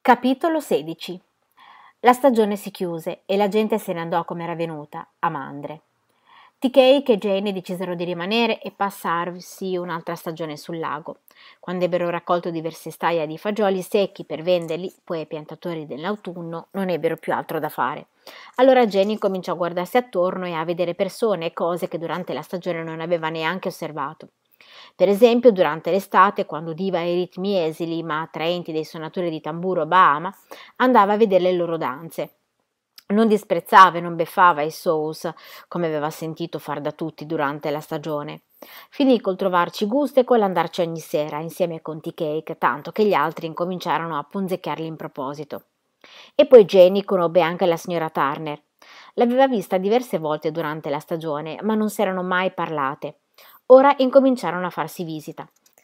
Capitolo 16. La stagione si chiuse e la gente se ne andò come era venuta, a mandre. T-Cake e Jane decisero di rimanere e passarsi un'altra stagione sul lago. Quando ebbero raccolto diverse staia di fagioli secchi per venderli, poi ai piantatori dell'autunno, non ebbero più altro da fare. Allora Jane cominciò a guardarsi attorno e a vedere persone e cose che durante la stagione non aveva neanche osservato. Per esempio, durante l'estate, quando udiva i ritmi esili ma attraenti dei suonatori di tamburo a Bahama, andava a vedere le loro danze. Non disprezzava e non beffava i Sous, come aveva sentito far da tutti durante la stagione. Finì col trovarci gusto e con l'andarci ogni sera, insieme con T-Cake, tanto che gli altri incominciarono a punzecchiarli in proposito. E poi Jenny conobbe anche la signora Turner. L'aveva vista diverse volte durante la stagione, ma non s'erano mai parlate. Ora incominciarono a farsi visita.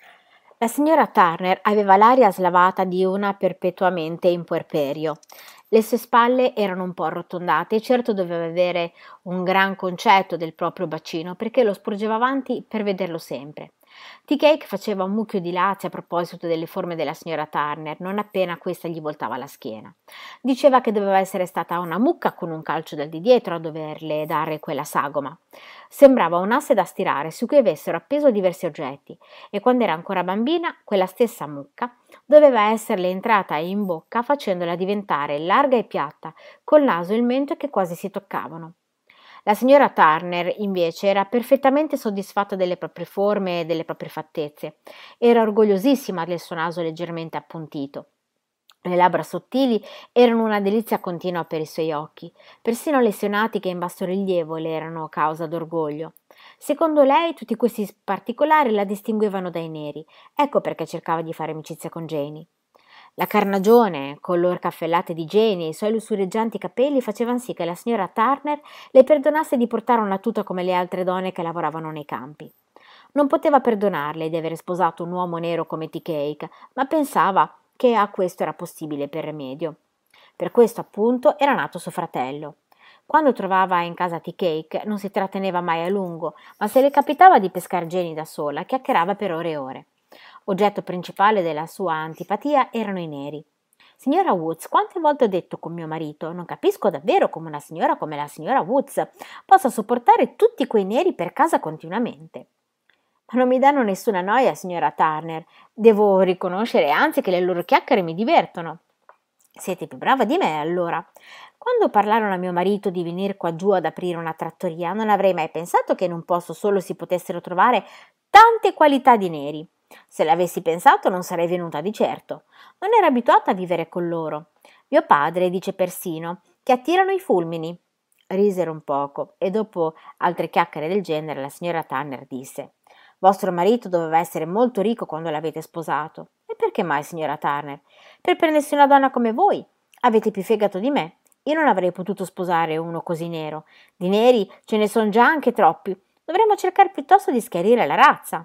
La signora Turner aveva l'aria slavata di una perpetuamente in puerperio. Le sue spalle erano un po' arrotondate e certo doveva avere un gran concetto del proprio bacino perché lo sporgeva avanti per vederlo sempre. T-Cake faceva un mucchio di lazzi a proposito delle forme della signora Turner, non appena questa gli voltava la schiena. Diceva che doveva essere stata una mucca con un calcio dal di dietro a doverle dare quella sagoma. Sembrava un asse da stirare su cui avessero appeso diversi oggetti e quando era ancora bambina, quella stessa mucca doveva esserle entrata in bocca facendola diventare larga e piatta, col naso e il mento che quasi si toccavano. La signora Turner, invece, era perfettamente soddisfatta delle proprie forme e delle proprie fattezze. Era orgogliosissima del suo naso leggermente appuntito. Le labbra sottili erano una delizia continua per i suoi occhi. Persino le sionatiche in bassorilievo le erano causa d'orgoglio. Secondo lei, tutti questi particolari la distinguevano dai neri. Ecco perché cercava di fare amicizia con Janie. La carnagione, color caffellate di Janie e i suoi lussureggianti capelli facevano sì che la signora Turner le perdonasse di portare una tuta come le altre donne che lavoravano nei campi. Non poteva perdonarle di aver sposato un uomo nero come T-Cake, ma pensava che a questo era possibile per rimedio. Per questo, appunto, era nato suo fratello. Quando trovava in casa T-Cake non si tratteneva mai a lungo, ma se le capitava di pescar Janie da sola, chiacchierava per ore e ore. Oggetto principale della sua antipatia erano i neri. Signora Woods, quante volte ho detto con mio marito, non capisco davvero come una signora come la signora Woods possa sopportare tutti quei neri per casa continuamente. Ma non mi danno nessuna noia, signora Turner. Devo riconoscere anzi che le loro chiacchiere mi divertono. Siete più brava di me, allora. Quando parlarono a mio marito di venire qua giù ad aprire una trattoria, non avrei mai pensato che in un posto solo si potessero trovare tante qualità di neri. Se l'avessi pensato non sarei venuta di certo. Non ero abituata a vivere con loro. Mio padre dice persino che attirano i fulmini. Risero un poco e dopo altre chiacchiere del genere la signora Turner disse: vostro marito doveva essere molto ricco quando l'avete sposato. E perché mai, signora Turner? Per prendersi una donna come voi. Avete più fegato di me. Io non avrei potuto sposare uno così nero. Di neri ce ne sono già anche troppi. Dovremmo cercare piuttosto di schiarire la razza.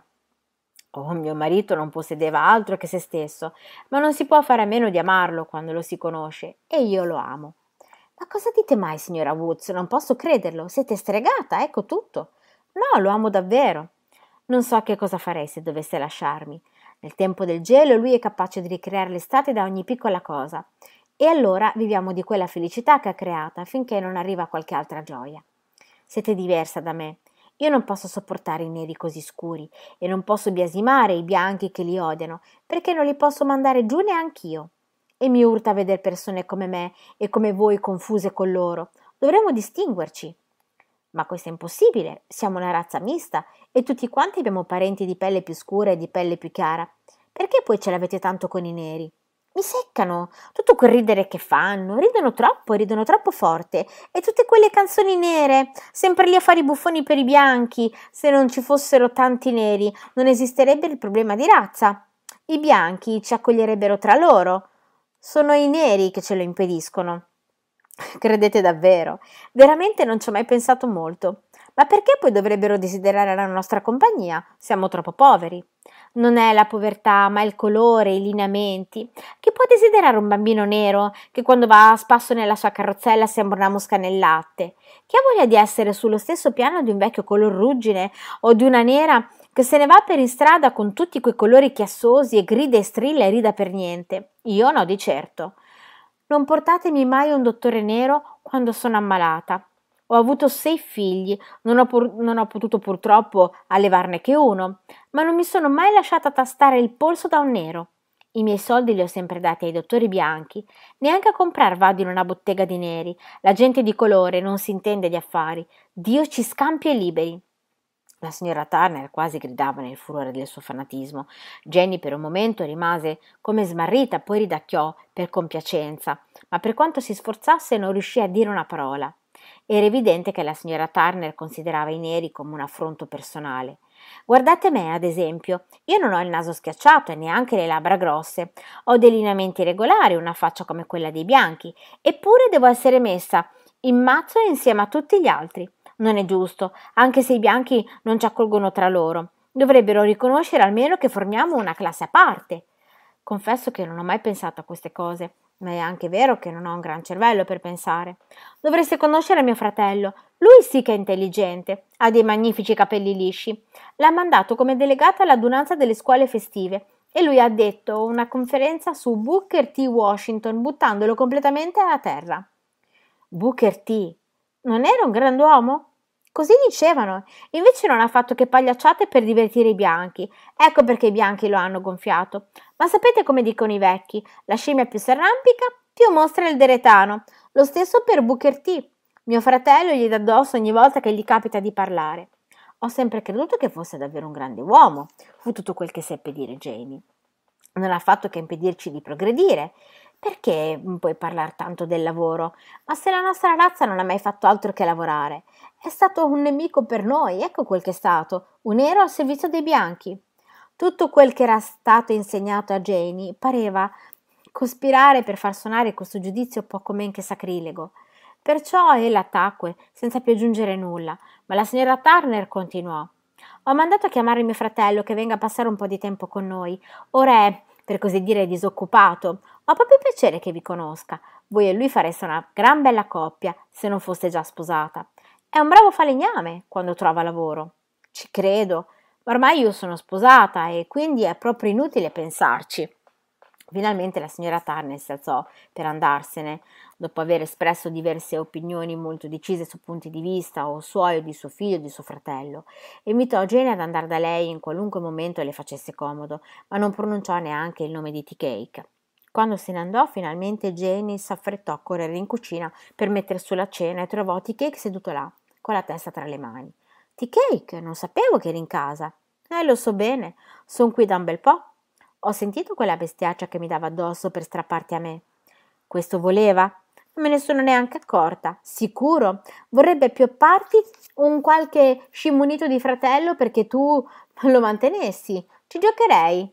Oh, mio marito non possedeva altro che se stesso, ma non si può fare a meno di amarlo quando lo si conosce, e io lo amo. Ma cosa dite mai, signora Woods? Non posso crederlo. Siete stregata, ecco tutto. No, lo amo davvero. Non so che cosa farei se dovesse lasciarmi. Nel tempo del gelo lui è capace di ricreare l'estate da ogni piccola cosa. E allora viviamo di quella felicità che ha creata finché non arriva qualche altra gioia. Siete diversa da me. Io non posso sopportare i neri così scuri e non posso biasimare i bianchi che li odiano, perché non li posso mandare giù neanch'io. E mi urta vedere persone come me e come voi confuse con loro. Dovremmo distinguerci. Ma questo è impossibile, siamo una razza mista e tutti quanti abbiamo parenti di pelle più scura e di pelle più chiara. Perché poi ce l'avete tanto con i neri? Mi seccano, tutto quel ridere che fanno, ridono troppo forte, e tutte quelle canzoni nere, sempre lì a fare i buffoni per i bianchi. Se non ci fossero tanti neri, non esisterebbe il problema di razza. I bianchi ci accoglierebbero tra loro. Sono i neri che ce lo impediscono. Credete davvero? Veramente non ci ho mai pensato molto. Ma perché poi dovrebbero desiderare la nostra compagnia? Siamo troppo poveri. Non è la povertà, ma il colore, i lineamenti. Chi può desiderare un bambino nero che quando va a spasso nella sua carrozzella sembra una mosca nel latte? Chi ha voglia di essere sullo stesso piano di un vecchio color ruggine o di una nera che se ne va per in strada con tutti quei colori chiassosi e grida e strilla e rida per niente? Io no, di certo. non portatemi mai un dottore nero quando sono ammalata. Ho avuto 6 figli, non ho potuto purtroppo allevarne che uno, ma non mi sono mai lasciata tastare il polso da un nero. I miei soldi li ho sempre dati ai dottori bianchi, neanche a comprar vado in una bottega di neri. La gente di colore non si intende di affari. Dio ci scampi e liberi. La signora Turner quasi gridava nel furore del suo fanatismo. Jenny per un momento rimase come smarrita, poi ridacchiò per compiacenza, ma per quanto si sforzasse non riuscì a dire una parola. Era evidente che la signora Turner considerava i neri come un affronto personale. Guardate me, ad esempio, io non ho il naso schiacciato e neanche le labbra grosse, ho dei lineamenti regolari, una faccia come quella dei bianchi, eppure devo essere messa in mazzo insieme a tutti gli altri. Non è giusto, anche se i bianchi non ci accolgono tra loro. Dovrebbero riconoscere almeno che formiamo una classe a parte. Confesso che non ho mai pensato a queste cose, ma è anche vero che non ho un gran cervello per pensare. Dovreste conoscere mio fratello. Lui sì che è intelligente, ha dei magnifici capelli lisci. L'ha mandato come delegata all'adunanza delle scuole festive e lui ha detto una conferenza su Booker T. Washington, buttandolo completamente a terra. Booker T. Non era un grand'uomo? Così dicevano, invece non ha fatto che pagliacciate per divertire i bianchi. Ecco perché i bianchi lo hanno gonfiato. Ma sapete come dicono i vecchi? La scimmia più s'arrampica, più mostra il deretano. Lo stesso per Booker T. Mio fratello gli dà addosso ogni volta che gli capita di parlare. Ho sempre creduto che fosse davvero un grande uomo, fu tutto quel che seppe dire Jamie. Non ha fatto che impedirci di progredire. Perché puoi parlare tanto del lavoro? Ma se la nostra razza non ha mai fatto altro che lavorare. È stato un nemico per noi, ecco quel che è stato, un nero al servizio dei bianchi. Tutto quel che era stato insegnato a Janie pareva cospirare per far suonare questo giudizio poco men che sacrilego. Perciò ella tacque, senza più aggiungere nulla, ma la signora Turner continuò. Ho mandato a chiamare mio fratello che venga a passare un po' di tempo con noi. Ora è, per così dire, disoccupato. Ho proprio piacere che vi conosca. Voi e lui fareste una gran bella coppia, se non foste già sposata. È un bravo falegname quando trova lavoro. Ci credo, ma ormai io sono sposata e quindi è proprio inutile pensarci. Finalmente la signora Turner si alzò per andarsene, dopo aver espresso diverse opinioni molto decise su punti di vista o suoi o di suo figlio o di suo fratello. Invitò Jane ad andare da lei in qualunque momento le facesse comodo, ma non pronunciò neanche il nome di Tea-Cake. Quando se ne andò, finalmente Jane s'affrettò a correre in cucina per mettere su la cena e trovò Tea-Cake seduto là, con la testa tra le mani. Tea-Cake, non sapevo che eri in casa. Lo so bene, son qui da un bel po'. Ho sentito quella bestiaccia che mi dava addosso per strapparti a me. Questo voleva? Non me ne sono neanche accorta. Sicuro, vorrebbe piopparti un qualche scimunito di fratello perché tu lo mantenessi. Ci giocherei.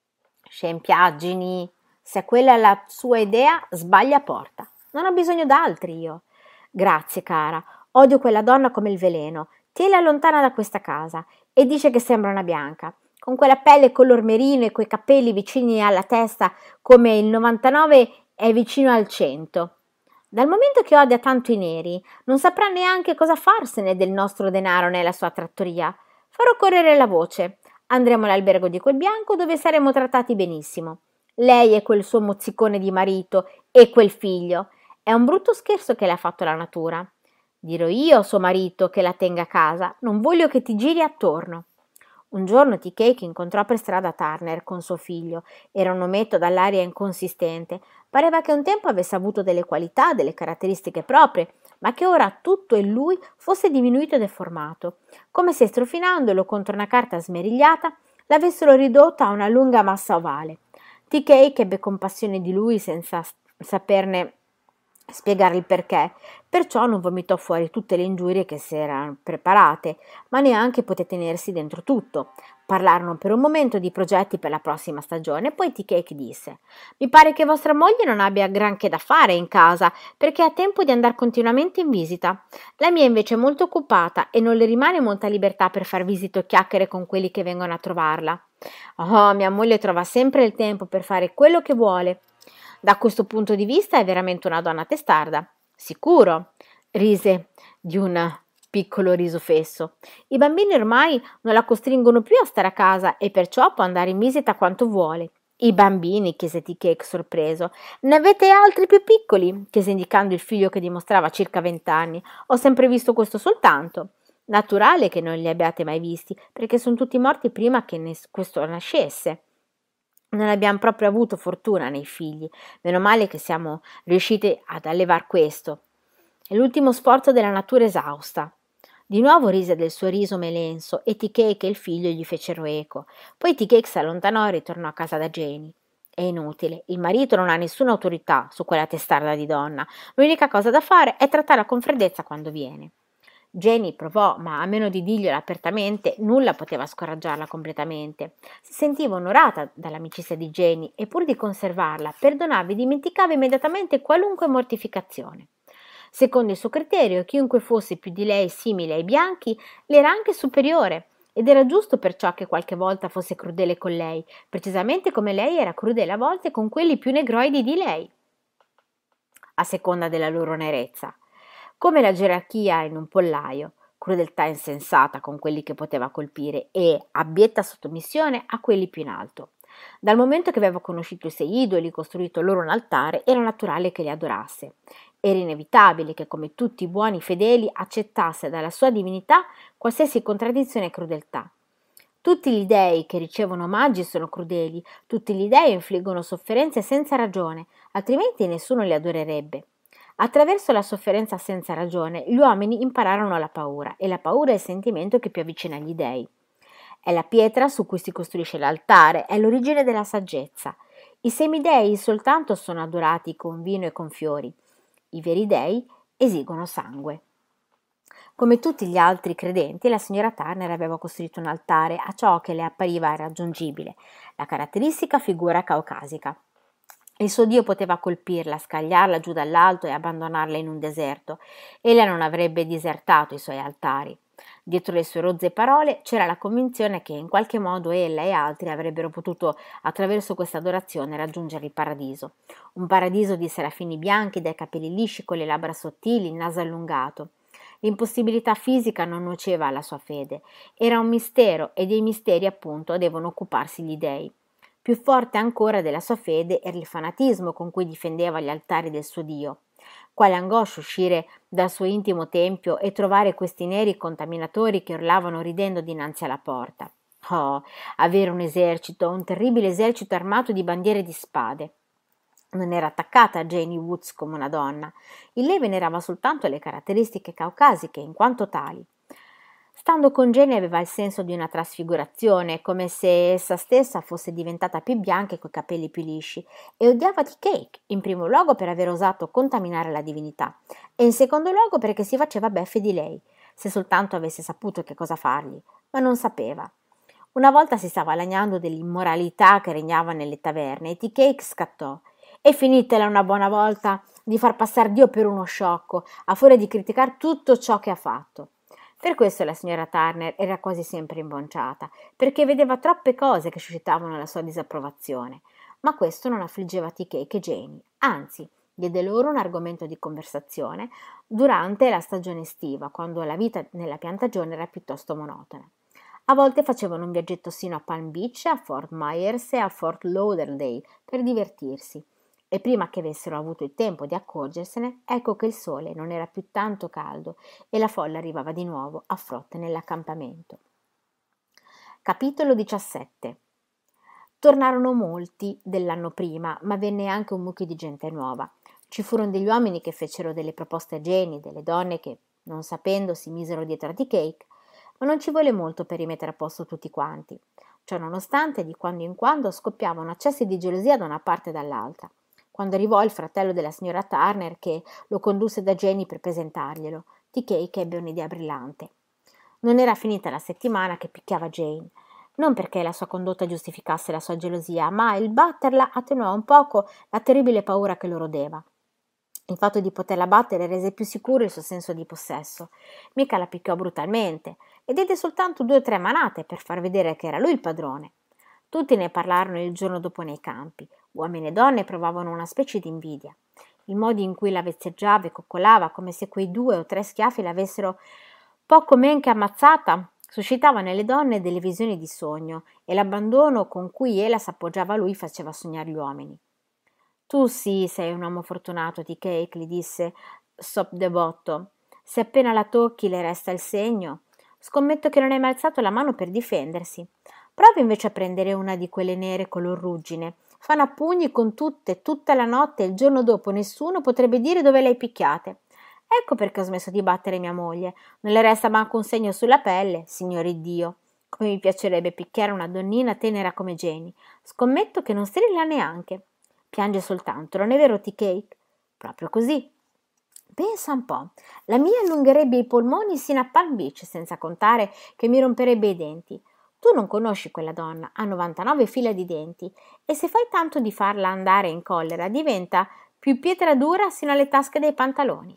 Scempiaggini. Se quella è la sua idea, sbaglia porta. Non ho bisogno d'altri io. Grazie, cara. Odio quella donna come il veleno. Tienila lontana da questa casa. E dice che sembra una bianca. Con quella pelle color merino e quei capelli vicini alla testa come il 99 è vicino al 100. Dal momento che odia tanto i neri, non saprà neanche cosa farsene del nostro denaro nella sua trattoria. Farò correre la voce. Andremo all'albergo di quel bianco dove saremo trattati benissimo. Lei e quel suo mozzicone di marito e quel figlio. È un brutto scherzo che le ha fatto la natura. Dirò io a suo marito che la tenga a casa, non voglio che ti giri attorno. Un giorno Tea-Cake incontrò per strada Turner con suo figlio. Era un ometto dall'aria inconsistente. Pareva che un tempo avesse avuto delle qualità, delle caratteristiche proprie, ma che ora tutto in lui fosse diminuito e deformato, come se strofinandolo contro una carta smerigliata l'avessero ridotto a una lunga massa ovale. Tea-Cake ebbe compassione di lui senza saperne spiegare il perché, perciò non vomitò fuori tutte le ingiurie che si erano preparate, ma neanche poté tenersi dentro tutto. Parlarono per un momento di progetti per la prossima stagione, poi Tea-Cake disse: «Mi pare che vostra moglie non abbia granché da fare in casa, perché ha tempo di andare continuamente in visita. La mia invece è molto occupata e non le rimane molta libertà per far visite o chiacchiere con quelli che vengono a trovarla. Oh, mia moglie trova sempre il tempo per fare quello che vuole. Da questo punto di vista è veramente una donna testarda. Sicuro», rise di un piccolo riso fesso. «I bambini ormai non la costringono più a stare a casa e perciò può andare in visita quanto vuole. I bambini, chiese T-Cake sorpreso. Ne avete altri più piccoli? Chiese indicando il figlio che dimostrava circa 20 anni. Ho sempre visto questo soltanto. Naturale che non li abbiate mai visti, perché sono tutti morti prima che questo nascesse. Non abbiamo proprio avuto fortuna nei figli. Meno male che siamo riusciti ad allevar questo. È l'ultimo sforzo della natura esausta. Di nuovo rise del suo riso melenso e T-Cake e il figlio gli fecero eco. Poi T-Cake si allontanò e ritornò a casa da Jenny. È inutile, il marito non ha nessuna autorità su quella testarda di donna. L'unica cosa da fare è trattarla con freddezza quando viene. Jenny provò, ma a meno di dirglielo apertamente, nulla poteva scoraggiarla completamente. Si sentiva onorata dall'amicizia di Jenny e pur di conservarla, perdonava e dimenticava immediatamente qualunque mortificazione. Secondo il suo criterio, chiunque fosse più di lei simile ai bianchi le era anche superiore, ed era giusto perciò che qualche volta fosse crudele con lei, precisamente come lei era crudele a volte con quelli più negroidi di lei, a seconda della loro nerezza. Come la gerarchia in un pollaio, crudeltà insensata con quelli che poteva colpire e abbietta sottomissione a quelli più in alto. Dal momento che aveva conosciuto i 6 idoli, costruito loro un altare, era naturale che li adorasse. Era inevitabile che, come tutti i buoni fedeli, accettasse dalla sua divinità qualsiasi contraddizione e crudeltà. Tutti gli dei che ricevono omaggi sono crudeli, tutti gli dei infliggono sofferenze senza ragione, altrimenti nessuno li adorerebbe. Attraverso la sofferenza senza ragione, gli uomini impararono la paura, e la paura è il sentimento che più avvicina gli dei. È la pietra su cui si costruisce l'altare, è l'origine della saggezza. I semidei soltanto sono adorati con vino e con fiori. I veri dei esigono sangue. Come tutti gli altri credenti, la signora Turner aveva costruito un altare a ciò che le appariva irraggiungibile, la caratteristica figura caucasica. Il suo Dio poteva colpirla, scagliarla giù dall'alto e abbandonarla in un deserto. Ella non avrebbe disertato i suoi altari. Dietro le sue rozze parole c'era la convinzione che in qualche modo ella e altri avrebbero potuto, attraverso questa adorazione, raggiungere il paradiso. Un paradiso di serafini bianchi, dai capelli lisci, con le labbra sottili, il naso allungato. L'impossibilità fisica non nuoceva alla sua fede. Era un mistero e dei misteri, appunto, devono occuparsi gli dei. Più forte ancora della sua fede era il fanatismo con cui difendeva gli altari del suo Dio. Quale angoscia uscire dal suo intimo tempio e trovare questi neri contaminatori che urlavano ridendo dinanzi alla porta. Oh, avere un esercito, un terribile esercito armato di bandiere e di spade. Non era attaccata a Janie Woods come una donna. Il lei venerava soltanto le caratteristiche caucasiche in quanto tali. Stando con Jenny aveva il senso di una trasfigurazione, come se essa stessa fosse diventata più bianca e coi capelli più lisci, e odiava T-Cake, in primo luogo per aver osato contaminare la divinità, e in secondo luogo perché si faceva beffe di lei, se soltanto avesse saputo che cosa fargli, ma non sapeva. Una volta si stava lagnando dell'immoralità che regnava nelle taverne e T-Cake scattò. E finitela una buona volta di far passare Dio per uno sciocco, a furia di criticare tutto ciò che ha fatto. Per questo la signora Turner era quasi sempre imbonciata, perché vedeva troppe cose che suscitavano la sua disapprovazione. Ma questo non affliggeva T-Cake e Janie, anzi, diede loro un argomento di conversazione durante la stagione estiva, quando la vita nella piantagione era piuttosto monotona. A volte facevano un viaggetto sino a Palm Beach, a Fort Myers e a Fort Lauderdale per divertirsi. E prima che avessero avuto il tempo di accorgersene, ecco che il sole non era più tanto caldo e la folla arrivava di nuovo a frotte nell'accampamento. Capitolo 17. Tornarono molti dell'anno prima, ma venne anche un mucchio di gente nuova. Ci furono degli uomini che fecero delle proposte a Jenny, delle donne che, non sapendo, si misero dietro a T-Cake, ma non ci volle molto per rimettere a posto tutti quanti. Ciò nonostante, di quando in quando scoppiavano accessi di gelosia da una parte e dall'altra. Quando arrivò il fratello della signora Turner, che lo condusse da Jenny per presentarglielo, T-Cake ebbe un'idea brillante. Non era finita la settimana che picchiava Jane, non perché la sua condotta giustificasse la sua gelosia, ma il batterla attenuò un poco la terribile paura che lo rodeva. Il fatto di poterla battere rese più sicuro il suo senso di possesso. Mica la picchiò brutalmente e diede soltanto 2 o 3 manate per far vedere che era lui il padrone. Tutti ne parlarono il giorno dopo nei campi. Uomini e donne provavano una specie di invidia. Il modo in cui la vezzeggiava e coccolava, come se quei 2 o 3 schiaffi l'avessero poco men che ammazzata, suscitava nelle donne delle visioni di sogno e l'abbandono con cui ella s'appoggiava a lui faceva sognare gli uomini. Tu sì, sei un uomo fortunato, T-Cake, gli disse Sop de Botto. Se appena la tocchi le resta il segno. Scommetto che non hai mai alzato la mano per difendersi. Provi invece a prendere una di quelle nere color ruggine. Fanno a pugni con tutte, tutta la notte e il giorno dopo nessuno potrebbe dire dove le hai picchiate. Ecco perché ho smesso di battere mia moglie. Non le resta manco un segno sulla pelle, signore Dio. Come mi piacerebbe picchiare una donnina tenera come Jenny. Scommetto che non strilla neanche. Piange soltanto, non è vero, T-Cake? Proprio così. Pensa un po', la mia allungherebbe i polmoni sino a Palm Beach, senza contare che mi romperebbe i denti. Tu non conosci quella donna, ha 99 fila di denti e se fai tanto di farla andare in collera diventa più pietra dura sino alle tasche dei pantaloni.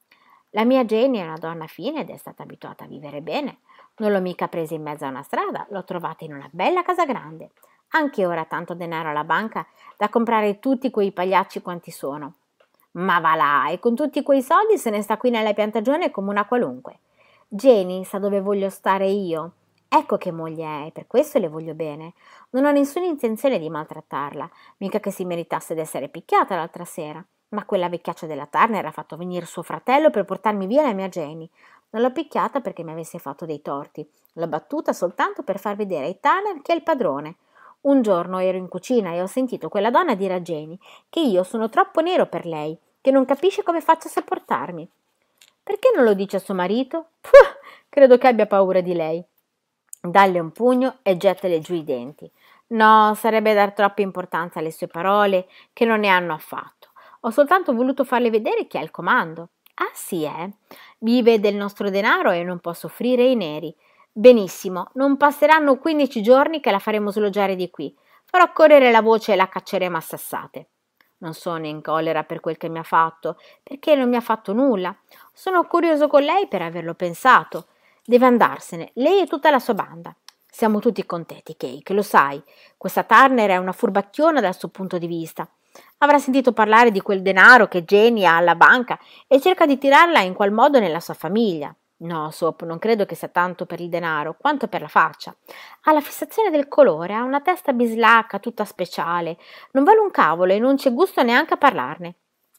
La mia Jenny è una donna fine ed è stata abituata a vivere bene. Non l'ho mica presa in mezzo a una strada, l'ho trovata in una bella casa grande. Anche ora ha tanto denaro alla banca da comprare tutti quei pagliacci quanti sono. Ma va là, e con tutti quei soldi se ne sta qui nella piantagione come una qualunque. Jenny sa dove voglio stare io. Ecco che moglie è, e per questo le voglio bene. Non ho nessuna intenzione di maltrattarla, mica che si meritasse d'essere picchiata l'altra sera. Ma quella vecchiaccia della Turner ha fatto venire suo fratello per portarmi via la mia Jenny. Non l'ho picchiata perché mi avesse fatto dei torti. L'ho battuta soltanto per far vedere ai Turner che è il padrone. Un giorno ero in cucina e ho sentito quella donna dire a Jenny che io sono troppo nero per lei, che non capisce come faccio a sopportarmi. Perché non lo dice a suo marito? Puh, credo che abbia paura di lei. Dalle un pugno e gettale giù i denti. No, sarebbe dar troppa importanza alle sue parole, che non ne hanno affatto. Ho soltanto voluto farle vedere chi ha il comando. Ah sì, vive del nostro denaro e non può soffrire i neri. Benissimo, non passeranno 15 giorni che la faremo sloggiare di qui. Farò correre la voce e la cacceremo a sassate. Non sono in collera per quel che mi ha fatto, perché non mi ha fatto nulla. Sono curioso con lei per averlo pensato. Deve andarsene, lei e tutta la sua banda. Siamo tutti contenti, Cake, lo sai. Questa Turner è una furbacchiona dal suo punto di vista. Avrà sentito parlare di quel denaro che Jenny ha alla banca e cerca di tirarla in qual modo nella sua famiglia. No, Sop, non credo che sia tanto per il denaro quanto per la faccia. Ha la fissazione del colore, ha una testa bislacca, tutta speciale. Non vale un cavolo e non c'è gusto neanche a parlarne.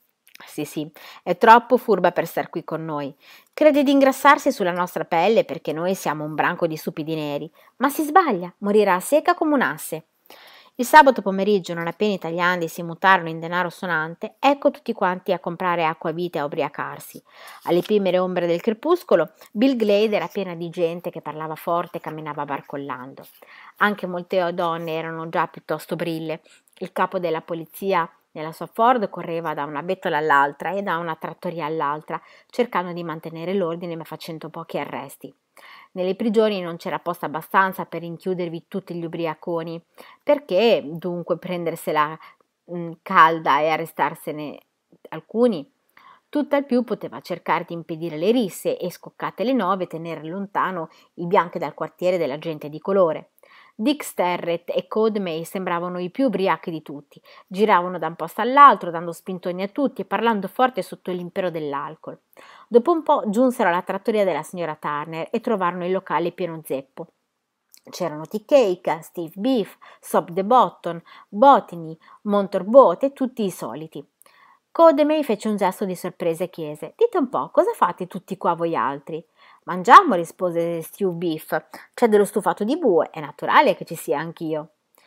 Sì, è troppo furba per star qui con noi. Crede di ingrassarsi sulla nostra pelle perché noi siamo un branco di stupidi neri. Ma si sbaglia, morirà secca come un'asse. Il sabato pomeriggio, non appena i tagliandi si mutarono in denaro sonante, ecco tutti quanti a comprare acquavite e a ubriacarsi. Alle primere ombre del crepuscolo, Bill Glade era piena di gente che parlava forte e camminava barcollando. Anche molte donne erano già piuttosto brille. Il capo della polizia nella sua Ford correva da una bettola all'altra e da una trattoria all'altra, cercando di mantenere l'ordine ma facendo pochi arresti. Nelle prigioni non c'era posto abbastanza per rinchiudervi tutti gli ubriaconi. Perché dunque prendersela calda e arrestarsene alcuni? Tutt'al più poteva cercare di impedire le risse e, scoccate le 9, tenere lontano i bianchi dal quartiere della gente di colore. Dick Sterrett e Code May sembravano i più ubriachi di tutti. Giravano da un posto all'altro, dando spintoni a tutti e parlando forte sotto l'impero dell'alcol. Dopo un po' giunsero alla trattoria della signora Turner e trovarono il locale pieno zeppo. C'erano T-Cake, Steve Beef, Sop the Bottom, Botany, Montorbote e tutti i soliti. Code May fece un gesto di sorpresa e chiese: «Dite un po', cosa fate tutti qua voi altri?» «Mangiamo», rispose Steve Beef. «C'è dello stufato di bue, è naturale che ci sia anch'io».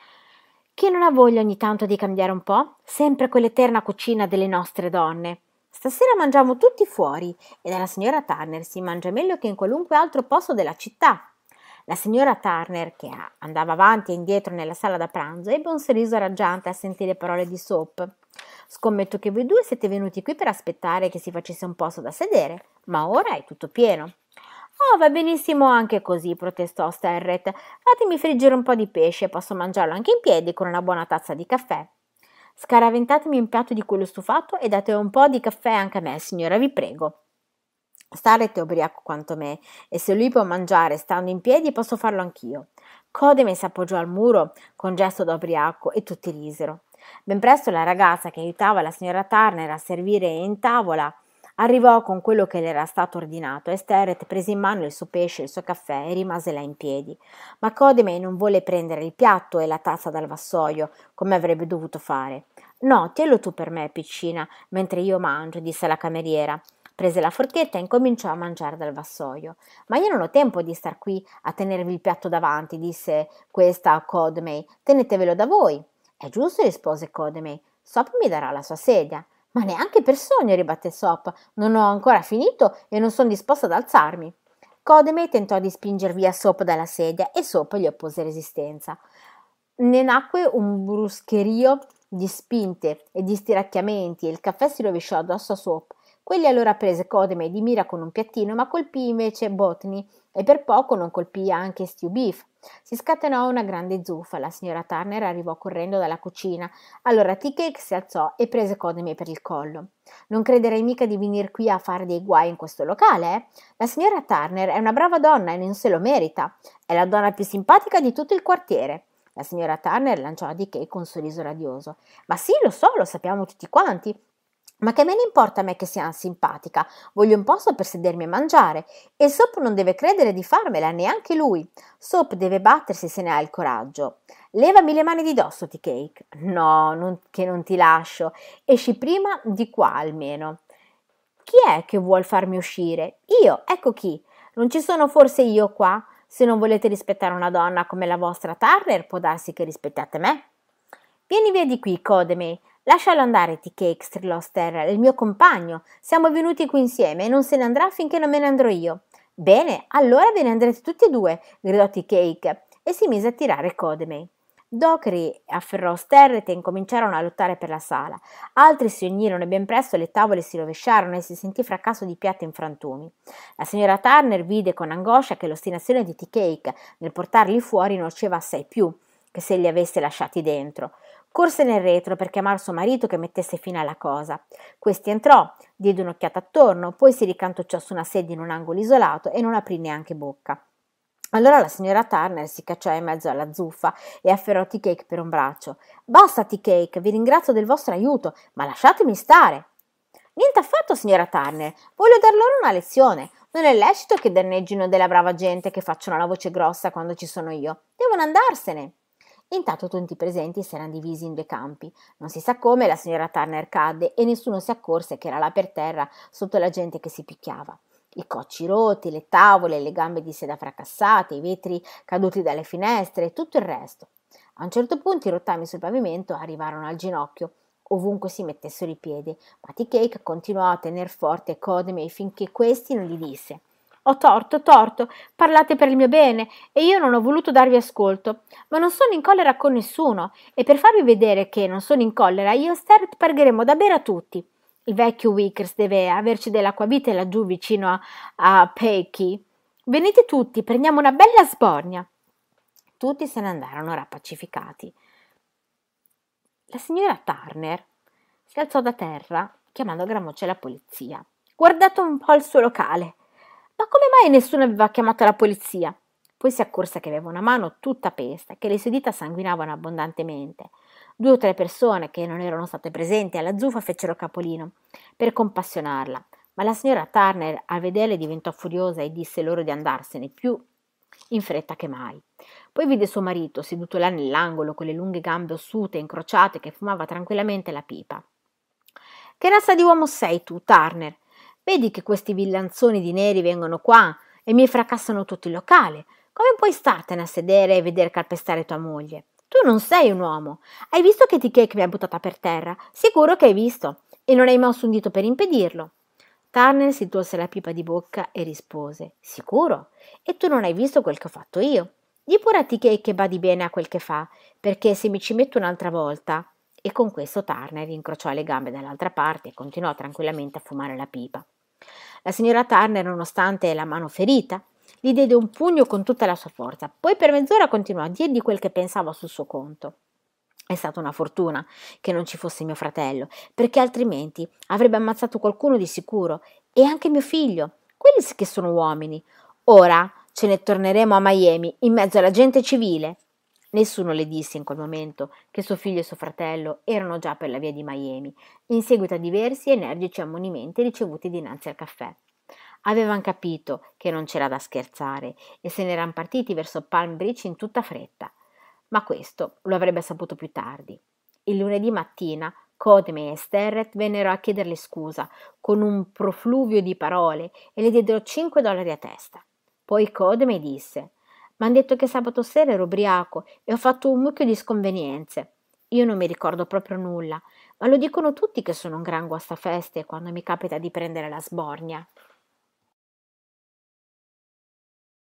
«Chi non ha voglia ogni tanto di cambiare un po'? Sempre quell'eterna cucina delle nostre donne. Stasera mangiamo tutti fuori e dalla signora Turner si mangia meglio che in qualunque altro posto della città». La signora Turner, che andava avanti e indietro nella sala da pranzo, ebbe un sorriso raggiante a sentire le parole di Soap. «Scommetto che voi due siete venuti qui per aspettare che si facesse un posto da sedere, ma ora è tutto pieno». «Oh, va benissimo anche così», protestò Sterrett. «Fatemi friggere un po' di pesce, posso mangiarlo anche in piedi con una buona tazza di caffè». «Scaraventatemi un piatto di quello stufato e date un po' di caffè anche a me, signora, vi prego». Sterrett è ubriaco quanto me, e se lui può mangiare stando in piedi posso farlo anch'io. Codeme si appoggiò al muro con gesto da ubriaco e tutti risero. Ben presto la ragazza che aiutava la signora Turner a servire in tavola Arrivò con quello che le era stato ordinato e Sterret prese in mano il suo pesce e il suo caffè e rimase là in piedi. Ma Codemey non volle prendere il piatto e la tazza dal vassoio, come avrebbe dovuto fare. «No, tienilo tu per me, piccina, mentre io mangio», disse la cameriera. Prese la forchetta e incominciò a mangiare dal vassoio. «Ma io non ho tempo di star qui a tenervi il piatto davanti», disse questa a Codemey. «Tenetevelo da voi». «È giusto», rispose Codemey. «Sop mi darà la sua sedia». «Ma neanche per sogno», ribatté Sop. «Non ho ancora finito e non sono disposta ad alzarmi». Codemey tentò di spingere via Sop dalla sedia e Sop gli oppose resistenza. Ne nacque un bruscherio di spinte e di stiracchiamenti e il caffè si rovesciò addosso a Sop. Quegli allora prese Codemey di mira con un piattino, ma colpì invece Botany e per poco non colpì anche Stew Beef. Si scatenò una grande zuffa. La signora Turner arrivò correndo dalla cucina. Allora Tea Cake si alzò e prese Codemey per il collo. «Non crederei mica di venire qui a fare dei guai in questo locale, eh? La signora Turner è una brava donna e non se lo merita. È la donna più simpatica di tutto il quartiere». La signora Turner lanciò a Tea Cake un sorriso radioso. «Ma sì, lo so, lo sappiamo tutti quanti. Ma che me ne importa a me che sia simpatica? Voglio un posto per sedermi a mangiare. E Sop non deve credere di farmela, neanche lui. Sop deve battersi se ne ha il coraggio. Levami le mani di dosso, Tea Cake». «No, che non ti lascio. Esci prima di qua almeno». «Chi è che vuol farmi uscire?» «Io, ecco chi. Non ci sono forse io qua? Se non volete rispettare una donna come la vostra Turner, può darsi che rispettiate me». «Vieni via di qui, Codemey. Lascialo andare, Tea Cake», strillò Sterrel, «è il mio compagno. Siamo venuti qui insieme e non se ne andrà finché non me ne andrò io». «Bene, allora ve ne andrete tutti e due», gridò Tea Cake e si mise a tirare Codemey. Dockery afferrò Sterret e incominciarono a lottare per la sala. Altri si unirono e ben presto le tavole si rovesciarono e si sentì fracasso di piatti in frantumi. La signora Turner vide con angoscia che l'ostinazione di Tea Cake nel portarli fuori non faceva assai più che se li avesse lasciati dentro. Corse nel retro per chiamare suo marito che mettesse fine alla cosa. Questi entrò, diede un'occhiata attorno, poi si ricantucciò su una sedia in un angolo isolato e non aprì neanche bocca. Allora la signora Turner si cacciò in mezzo alla zuffa e afferrò Tea Cake per un braccio. «Basta, Tea Cake, vi ringrazio del vostro aiuto, ma lasciatemi stare!» «Niente affatto, signora Turner, voglio dar loro una lezione. Non è lecito che danneggino della brava gente che facciano la voce grossa quando ci sono io. Devono andarsene!» Intanto tutti i presenti si erano divisi in due campi. Non si sa come la signora Turner cadde e nessuno si accorse che era là per terra sotto la gente che si picchiava. I cocci rotti, le tavole, le gambe di seda fracassate, i vetri caduti dalle finestre e tutto il resto. A un certo punto i rottami sul pavimento arrivarono al ginocchio, ovunque si mettessero i piedi, ma Tea Cake continuò a tener forte Codemey finché questi non gli disse: ho torto, parlate per il mio bene e io non ho voluto darvi ascolto, ma non sono in collera con nessuno e per farvi vedere che non sono in collera io e Sterret pagheremo da bere a tutti. Il vecchio Wickers deve averci dell'acquavite laggiù vicino a Pecky. Venite tutti, prendiamo una bella sbornia». Tutti se ne andarono rappacificati. La signora Turner si alzò da terra chiamando a gran voce la polizia. «Guardate un po' il suo locale. Ma come mai nessuno aveva chiamato la polizia?» Poi si accorse che aveva una mano tutta pesta e che le sue dita sanguinavano abbondantemente. 2 o 3 persone che non erano state presenti alla zuffa fecero capolino per compassionarla, ma la signora Turner a vederle diventò furiosa e disse loro di andarsene più in fretta che mai. Poi vide suo marito seduto là nell'angolo con le lunghe gambe ossute e incrociate che fumava tranquillamente la pipa. «Che razza di uomo sei tu, Turner? Vedi che questi villanzoni di neri vengono qua e mi fracassano tutto il locale. Come puoi startene a sedere e vedere calpestare tua moglie? Tu non sei un uomo. Hai visto che Tea Cake mi ha buttata per terra? Sicuro che hai visto. E non hai mosso un dito per impedirlo». Turner si tolse la pipa di bocca e rispose: «Sicuro? E tu non hai visto quel che ho fatto io? Di pure a Tea Cake che badi bene a quel che fa, perché se mi ci metto un'altra volta». E con questo Turner incrociò le gambe dall'altra parte e continuò tranquillamente a fumare la pipa. La signora Turner, nonostante la mano ferita, gli diede un pugno con tutta la sua forza. Poi per mezz'ora continuò a dirgli quel che pensava sul suo conto. È stata una fortuna che non ci fosse mio fratello, perché altrimenti avrebbe ammazzato qualcuno di sicuro, e anche mio figlio. Quelli sì che sono uomini. Ora ce ne torneremo a Miami, in mezzo alla gente civile. Nessuno le disse in quel momento che suo figlio e suo fratello erano già per la via di Miami, in seguito a diversi energici ammonimenti ricevuti dinanzi al caffè. Avevan capito che non c'era da scherzare e se n'eran partiti verso Palm Beach in tutta fretta. Ma questo lo avrebbe saputo più tardi. Il lunedì mattina Codme e Sterret vennero a chiederle scusa con un profluvio di parole e le diedero $5 a testa. Poi Codme disse: «M'han detto che sabato sera ero ubriaco e ho fatto un mucchio di sconvenienze. Io non mi ricordo proprio nulla, ma lo dicono tutti che sono un gran guastafeste quando mi capita di prendere la sbornia».